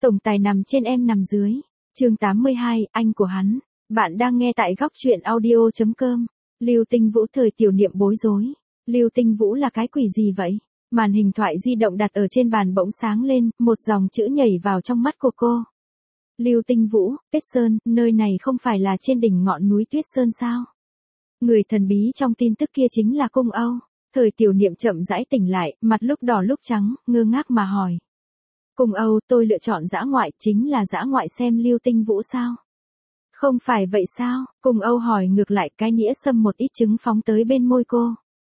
Tổng tài nằm trên em nằm dưới. Chương 82, anh của hắn. Bạn đang nghe tại góc truyện audio.com. Lưu Tinh Vũ. Thời tiểu niệm bối rối. Lưu Tinh Vũ là cái quỷ gì vậy? Màn hình thoại di động đặt ở trên bàn bỗng sáng lên, một dòng chữ nhảy vào trong mắt của cô. Lưu Tinh Vũ, Tuyết Sơn, nơi này không phải là trên đỉnh ngọn núi Tuyết Sơn sao? Người thần bí trong tin tức kia chính là Cung Âu. Thời tiểu niệm chậm rãi tỉnh lại, mặt lúc đỏ lúc trắng, ngơ ngác mà hỏi. Cung Âu, tôi lựa chọn dã ngoại, chính là dã ngoại xem Lưu Tinh Vũ sao? Không phải vậy sao? Cung Âu hỏi ngược lại, cái nĩa xâm một ít trứng phóng tới bên môi cô.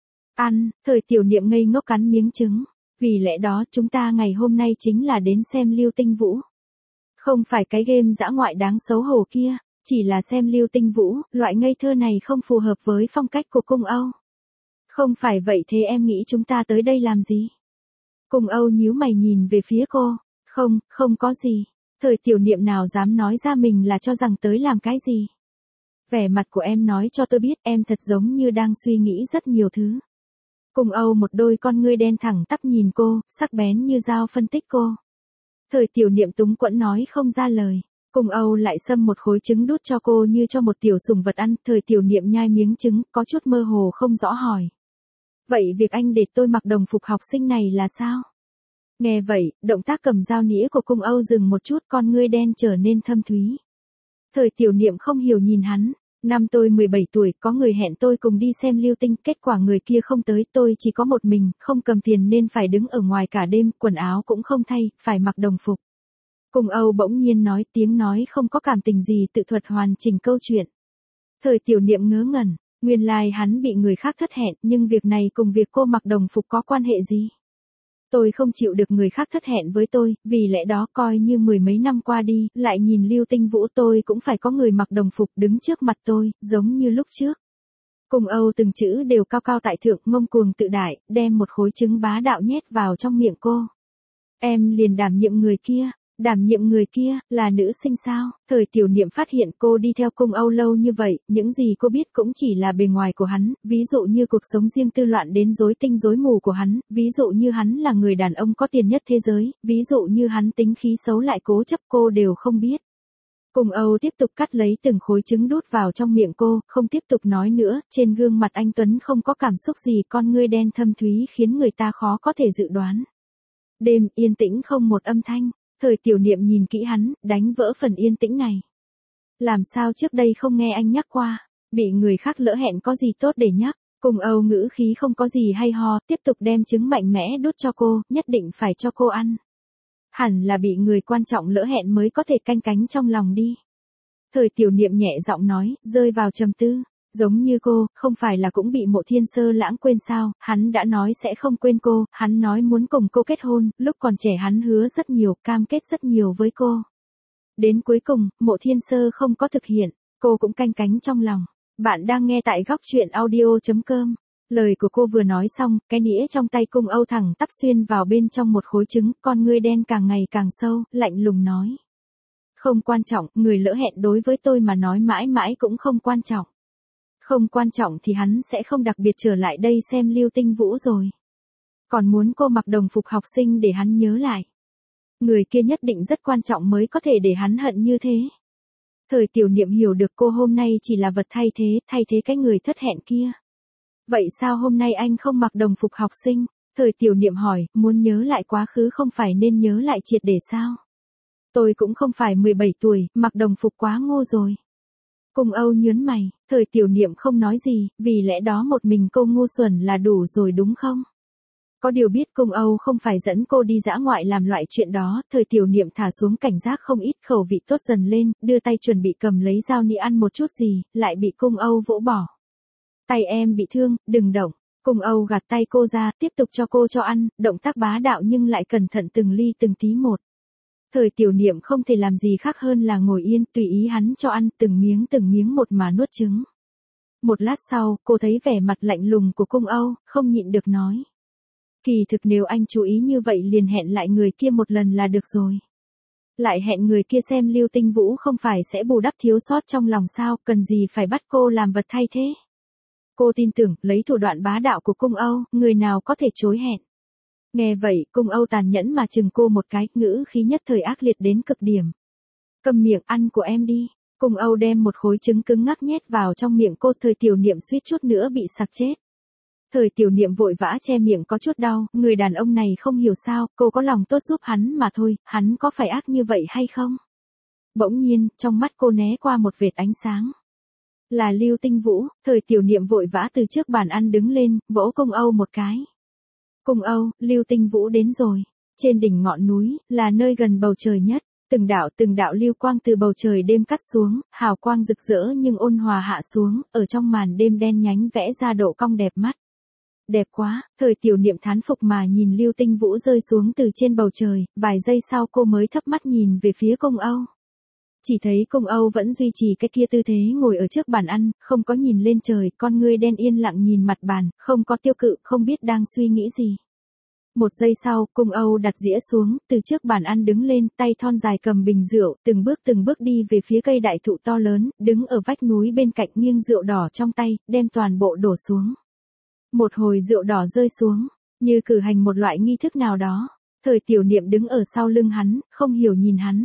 Ăn. Thời tiểu niệm ngây ngốc cắn miếng trứng. Vì lẽ đó chúng ta ngày hôm nay chính là đến xem Lưu Tinh Vũ. Không phải cái game dã ngoại đáng xấu hổ kia, chỉ là xem Lưu Tinh Vũ, loại ngây thơ này không phù hợp với phong cách của Cung Âu. Không phải vậy thế em nghĩ chúng ta tới đây làm gì? Cung Âu nhíu mày nhìn về phía cô. Không có gì. Thời tiểu niệm nào dám nói ra mình là cho rằng tới làm cái gì. Vẻ mặt của em nói cho tôi biết em thật giống như đang suy nghĩ rất nhiều thứ. Cung Âu một đôi con ngươi đen thẳng tắp nhìn cô, sắc bén như dao phân tích cô. Thời tiểu niệm túng quẫn nói không ra lời. Cung Âu lại xâm một khối trứng đút cho cô như cho một tiểu sùng vật ăn. Thời tiểu niệm nhai miếng trứng, có chút mơ hồ không rõ hỏi. Vậy việc anh để tôi mặc đồng phục học sinh này là sao? Nghe vậy, động tác cầm dao nĩa của Cung Âu dừng một chút, con ngươi đen trở nên thâm thúy. Thời tiểu niệm không hiểu nhìn hắn. Năm tôi 17 tuổi, có người hẹn tôi cùng đi xem Lưu Tinh, kết quả người kia không tới, tôi chỉ có một mình, không cầm tiền nên phải đứng ở ngoài cả đêm, quần áo cũng không thay, phải mặc đồng phục. Cung Âu bỗng nhiên nói, tiếng nói không có cảm tình gì, tự thuật hoàn chỉnh câu chuyện. Thời tiểu niệm ngớ ngẩn, nguyên lai hắn bị người khác thất hẹn, nhưng việc này cùng việc cô mặc đồng phục có quan hệ gì? Tôi không chịu được người khác thất hẹn với tôi, vì lẽ đó coi như mười mấy năm qua đi, lại nhìn Lưu Tinh Vũ tôi cũng phải có người mặc đồng phục đứng trước mặt tôi, giống như lúc trước. Cung Âu từng chữ đều cao cao tại thượng, ngông cuồng tự đại, đem một khối trứng bá đạo nhét vào trong miệng cô. Em liền đảm nhiệm người kia. Đảm nhiệm người kia, là nữ sinh sao? Thời tiểu niệm phát hiện cô đi theo Cung Âu lâu như vậy, những gì cô biết cũng chỉ là bề ngoài của hắn, ví dụ như cuộc sống riêng tư loạn đến rối tinh rối mù của hắn, ví dụ như hắn là người đàn ông có tiền nhất thế giới, ví dụ như hắn tính khí xấu lại cố chấp, cô đều không biết. Cung Âu tiếp tục cắt lấy từng khối trứng đút vào trong miệng cô, không tiếp tục nói nữa, trên gương mặt anh Tuấn không có cảm xúc gì, con ngươi đen thâm thúy khiến người ta khó có thể dự đoán. Đêm yên tĩnh không một âm thanh. Thời tiểu niệm nhìn kỹ hắn, đánh vỡ phần yên tĩnh này. Làm sao trước đây không nghe anh nhắc qua, bị người khác lỡ hẹn có gì tốt để nhắc. Cung Âu ngữ khí không có gì hay ho, tiếp tục đem trứng mạnh mẽ đút cho cô, nhất định phải cho cô ăn. Hẳn là bị người quan trọng lỡ hẹn mới có thể canh cánh trong lòng đi. Thời tiểu niệm nhẹ giọng nói, rơi vào trầm tư. Giống như cô, không phải là cũng bị Mộ Thiên Sơ lãng quên sao, hắn đã nói sẽ không quên cô, hắn nói muốn cùng cô kết hôn, lúc còn trẻ hắn hứa rất nhiều, cam kết rất nhiều với cô. Đến cuối cùng, Mộ Thiên Sơ không có thực hiện, cô cũng canh cánh trong lòng. Bạn đang nghe tại góc truyện audio.com. Lời của cô vừa nói xong, cái nĩa trong tay Cung Âu thẳng tắp xuyên vào bên trong một khối trứng, con ngươi đen càng ngày càng sâu, lạnh lùng nói. Không quan trọng, người lỡ hẹn đối với tôi mà nói mãi mãi cũng không quan trọng. Không quan trọng thì hắn sẽ không đặc biệt trở lại đây xem Lưu Tinh Vũ rồi. Còn muốn cô mặc đồng phục học sinh để hắn nhớ lại. Người kia nhất định rất quan trọng mới có thể để hắn hận như thế. Thời tiểu niệm hiểu được cô hôm nay chỉ là vật thay thế cái người thất hẹn kia. Vậy sao hôm nay anh không mặc đồng phục học sinh? Thời tiểu niệm hỏi, muốn nhớ lại quá khứ không phải nên nhớ lại triệt để sao? Tôi cũng không phải 17 tuổi, mặc đồng phục quá ngô rồi. Cung Âu nhớn mày, thời tiểu niệm không nói gì, vì lẽ đó một mình cô ngu xuẩn là đủ rồi đúng không? Có điều biết Cung Âu không phải dẫn cô đi dã ngoại làm loại chuyện đó, thời tiểu niệm thả xuống cảnh giác không ít, khẩu vị tốt dần lên, đưa tay chuẩn bị cầm lấy dao nĩa ăn một chút gì, lại bị Cung Âu vỗ bỏ. Tay em bị thương, đừng động. Cung Âu gạt tay cô ra, tiếp tục cho cô cho ăn, động tác bá đạo nhưng lại cẩn thận từng ly từng tí một. Thời tiểu niệm không thể làm gì khác hơn là ngồi yên, tùy ý hắn cho ăn từng miếng một mà nuốt trứng. Một lát sau, cô thấy vẻ mặt lạnh lùng của Cung Âu, không nhịn được nói. Kỳ thực nếu anh chú ý như vậy liền hẹn lại người kia một lần là được rồi. Lại hẹn người kia xem Lưu Tinh Vũ không phải sẽ bù đắp thiếu sót trong lòng sao, cần gì phải bắt cô làm vật thay thế. Cô tin tưởng, lấy thủ đoạn bá đạo của Cung Âu, người nào có thể chối hẹn. Nghe vậy, Cung Âu tàn nhẫn mà chừng cô một cái, ngữ khí nhất thời ác liệt đến cực điểm. Câm miệng, ăn của em đi. Cung Âu đem một khối trứng cứng ngắc nhét vào trong miệng cô, Thời Tiểu Niệm suýt chút nữa bị sặc chết. Thời Tiểu Niệm vội vã che miệng có chút đau, người đàn ông này không hiểu sao, cô có lòng tốt giúp hắn mà thôi, hắn có phải ác như vậy hay không? Bỗng nhiên, trong mắt cô né qua một vệt ánh sáng. Là Lưu Tinh Vũ. Thời Tiểu Niệm vội vã từ trước bàn ăn đứng lên, vỗ Cung Âu một cái. Cung Âu, Lưu Tinh Vũ đến rồi. Trên đỉnh ngọn núi, là nơi gần bầu trời nhất. Từng đạo lưu quang từ bầu trời đêm cắt xuống, hào quang rực rỡ nhưng ôn hòa hạ xuống, ở trong màn đêm đen nhánh vẽ ra độ cong đẹp mắt. Đẹp quá, Thời Tiểu Niệm thán phục mà nhìn Lưu Tinh Vũ rơi xuống từ trên bầu trời, vài giây sau cô mới thấp mắt nhìn về phía Cung Âu. Chỉ thấy Cung Âu vẫn duy trì cái kia tư thế ngồi ở trước bàn ăn, không có nhìn lên trời, con ngươi đen yên lặng nhìn mặt bàn, không có tiêu cự, không biết đang suy nghĩ gì. Một giây sau, Cung Âu đặt dĩa xuống, từ trước bàn ăn đứng lên, tay thon dài cầm bình rượu, từng bước đi về phía cây đại thụ to lớn, đứng ở vách núi bên cạnh nghiêng rượu đỏ trong tay, đem toàn bộ đổ xuống. Một hồi rượu đỏ rơi xuống, như cử hành một loại nghi thức nào đó. Thời Tiểu Niệm đứng ở sau lưng hắn, không hiểu nhìn hắn.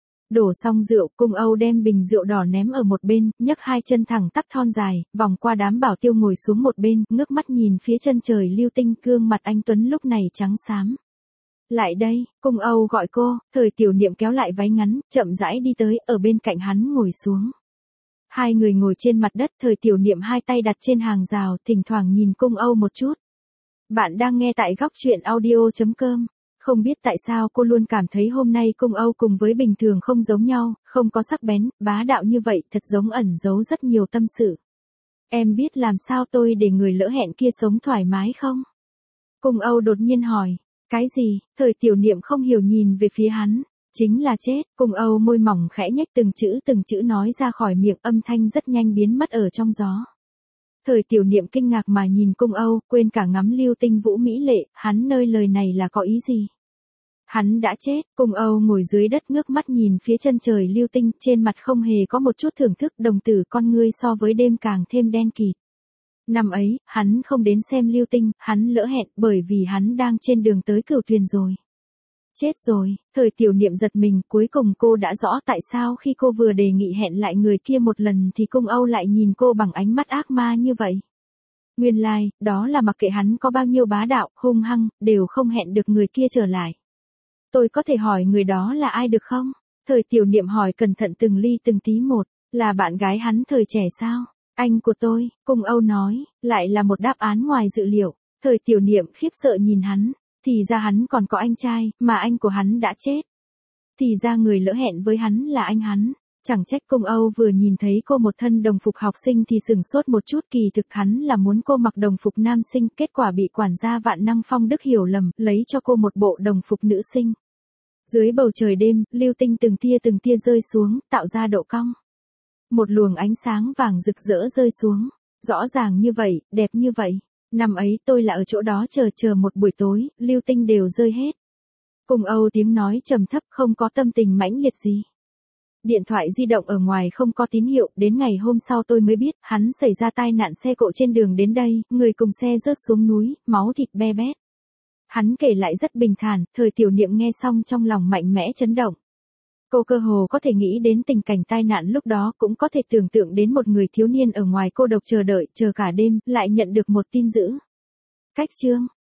Đổ xong rượu, Cung Âu đem bình rượu đỏ ném ở một bên, nhấc hai chân thẳng tắp thon dài, vòng qua đám bảo tiêu ngồi xuống một bên, ngước mắt nhìn phía chân trời lưu tinh, gương mặt anh Tuấn lúc này trắng xám. Lại đây, Cung Âu gọi cô, Thời Tiểu Niệm kéo lại váy ngắn, chậm rãi đi tới, ở bên cạnh hắn ngồi xuống. Hai người ngồi trên mặt đất, Thời Tiểu Niệm hai tay đặt trên hàng rào, thỉnh thoảng nhìn Cung Âu một chút. Bạn đang nghe tại góc truyện audio.com. Không biết tại sao cô luôn cảm thấy hôm nay Cung Âu cùng với bình thường không giống nhau, không có sắc bén, bá đạo như vậy, thật giống ẩn giấu rất nhiều tâm sự. Em biết làm sao tôi để người lỡ hẹn kia sống thoải mái không? Cung Âu đột nhiên hỏi. Cái gì? Thời Tiểu Niệm không hiểu nhìn về phía hắn. Chính là chết. Cung Âu môi mỏng khẽ nhếch từng chữ nói ra khỏi miệng, âm thanh rất nhanh biến mất ở trong gió. Thời Tiểu Niệm kinh ngạc mà nhìn Cung Âu, quên cả ngắm Lưu Tinh Vũ mỹ lệ, hắn nơi lời này là có ý gì? Hắn đã chết. Cung Âu ngồi dưới đất ngước mắt nhìn phía chân trời lưu tinh, trên mặt không hề có một chút thưởng thức, đồng tử con ngươi so với đêm càng thêm đen kịt. Năm ấy, hắn không đến xem lưu tinh, hắn lỡ hẹn, bởi vì hắn đang trên đường tới Cửu Tuyền rồi. Chết rồi. Thời Tiểu Niệm giật mình, cuối cùng cô đã rõ tại sao khi cô vừa đề nghị hẹn lại người kia một lần thì Cung Âu lại nhìn cô bằng ánh mắt ác ma như vậy. Nguyên lai, đó là mặc kệ hắn có bao nhiêu bá đạo, hung hăng, đều không hẹn được người kia trở lại. Tôi có thể hỏi người đó là ai được không? Thời Tiểu Niệm hỏi cẩn thận từng ly từng tí một. Là bạn gái hắn thời trẻ sao? Anh của tôi, Cung Âu nói, lại là một đáp án ngoài dự liệu. Thời Tiểu Niệm khiếp sợ nhìn hắn. Thì ra hắn còn có anh trai, mà anh của hắn đã chết. Thì ra người lỡ hẹn với hắn là anh hắn. Chẳng trách Cung Âu vừa nhìn thấy cô một thân đồng phục học sinh thì sửng sốt một chút, kỳ thực hắn là muốn cô mặc đồng phục nam sinh, kết quả bị quản gia Vạn Năng Phong Đức hiểu lầm, lấy cho cô một bộ đồng phục nữ sinh. Dưới bầu trời đêm, lưu tinh từng tia rơi xuống, tạo ra độ cong. Một luồng ánh sáng vàng rực rỡ rơi xuống. Rõ ràng như vậy, đẹp như vậy. Năm ấy tôi là ở chỗ đó chờ một buổi tối, lưu tinh đều rơi hết. Cung Âu tiếng nói trầm thấp, không có tâm tình mãnh liệt gì. Điện thoại di động ở ngoài không có tín hiệu, đến ngày hôm sau tôi mới biết, hắn xảy ra tai nạn xe cộ trên đường đến đây, người cùng xe rớt xuống núi, máu thịt be bét. Hắn kể lại rất bình thản, Thời Tiểu Niệm nghe xong trong lòng mạnh mẽ chấn động. Cô cơ hồ có thể nghĩ đến tình cảnh tai nạn lúc đó, cũng có thể tưởng tượng đến một người thiếu niên ở ngoài cô độc chờ đợi, chờ cả đêm, lại nhận được một tin dữ. Cách chương.